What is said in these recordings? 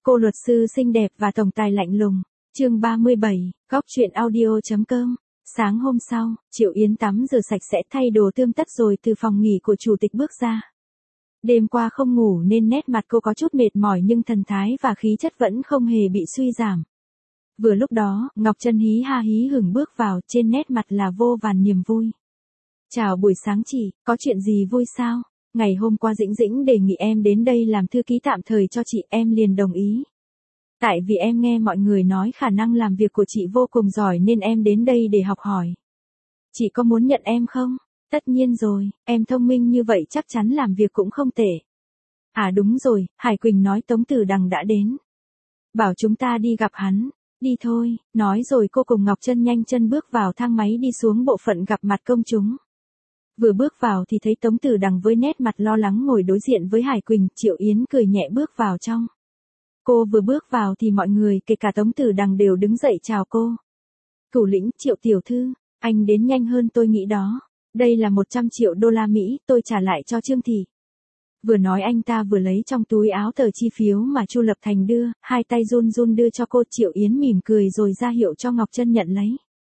Cô luật sư xinh đẹp và tổng tài lạnh lùng. Chương 37, góc truyện audio.com. Sáng hôm sau, Triệu Yến tắm rửa sạch sẽ thay đồ tươm tất rồi từ phòng nghỉ của chủ tịch bước ra. Đêm qua không ngủ nên nét mặt cô có chút mệt mỏi nhưng thần thái và khí chất vẫn không hề bị suy giảm. Vừa lúc đó, Ngọc Trân hí ha hí hửng bước vào, trên nét mặt là vô vàn niềm vui. Chào buổi sáng chị, có chuyện gì vui sao? Ngày hôm qua Dĩnh Dĩnh đề nghị em đến đây làm thư ký tạm thời cho chị, em liền đồng ý. Tại vì em nghe mọi người nói khả năng làm việc của chị vô cùng giỏi nên em đến đây để học hỏi. Chị có muốn nhận em không? Tất nhiên rồi, em thông minh như vậy chắc chắn làm việc cũng không tệ. À đúng rồi, Hải Quỳnh nói Tống Tử Đằng đã đến. Bảo chúng ta đi gặp hắn. Đi thôi, nói rồi cô cùng Ngọc Trân nhanh chân bước vào thang máy đi xuống bộ phận gặp mặt công chúng. Vừa bước vào thì thấy Tống Tử Đằng với nét mặt lo lắng ngồi đối diện với Hải Quỳnh, Triệu Yến cười nhẹ bước vào trong. Cô vừa bước vào thì mọi người, kể cả Tống Tử Đằng đều đứng dậy chào cô. Cửu lĩnh, Triệu tiểu thư, anh đến nhanh hơn tôi nghĩ đó. Đây là 100 triệu đô la Mỹ, tôi trả lại cho Trương Thị. Vừa nói anh ta vừa lấy trong túi áo tờ chi phiếu mà Chu Lập Thành đưa, hai tay run run đưa cho cô. Triệu Yến mỉm cười rồi ra hiệu cho Ngọc Trân nhận lấy.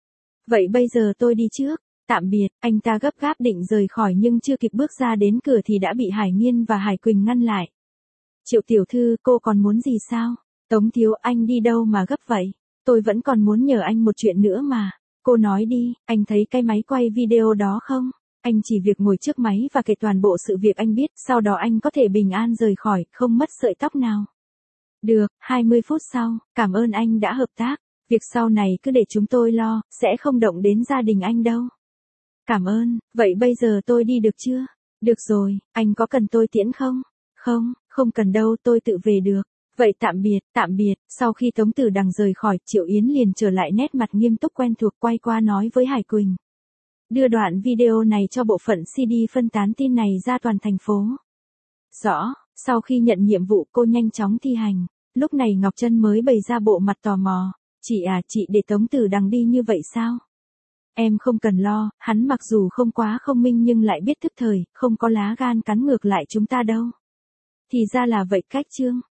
Vậy bây giờ tôi đi trước. Tạm biệt, anh ta gấp gáp định rời khỏi nhưng chưa kịp bước ra đến cửa thì đã bị Hải Nghiên và Hải Quỳnh ngăn lại. Triệu tiểu thư, cô còn muốn gì sao? Tống thiếu, anh đi đâu mà gấp vậy? Tôi vẫn còn muốn nhờ anh một chuyện nữa mà. Cô nói đi, anh thấy cái máy quay video đó không? Anh chỉ việc ngồi trước máy và kể toàn bộ sự việc anh biết, sau đó anh có thể bình an rời khỏi, không mất sợi tóc nào. Được, 20 phút sau, cảm ơn anh đã hợp tác. Việc sau này cứ để chúng tôi lo, sẽ không động đến gia đình anh đâu. Cảm ơn, vậy bây giờ tôi đi được chưa? Được rồi, anh có cần tôi tiễn không? Không cần đâu, tôi tự về được. Vậy tạm biệt, sau khi Tống Tử Đằng rời khỏi, Triệu Yến liền trở lại nét mặt nghiêm túc quen thuộc, quay qua nói với Hải Quỳnh. Đưa đoạn video này cho bộ phận CD phân tán tin này ra toàn thành phố. Rõ, sau khi nhận nhiệm vụ cô nhanh chóng thi hành. Lúc này Ngọc Trân mới bày ra bộ mặt tò mò. Chị à, chị để Tống Tử Đằng đi như vậy sao? Em không cần lo, hắn mặc dù không quá thông minh nhưng lại biết thức thời, không có lá gan cắn ngược lại chúng ta đâu. Thì ra là vậy cách Trương.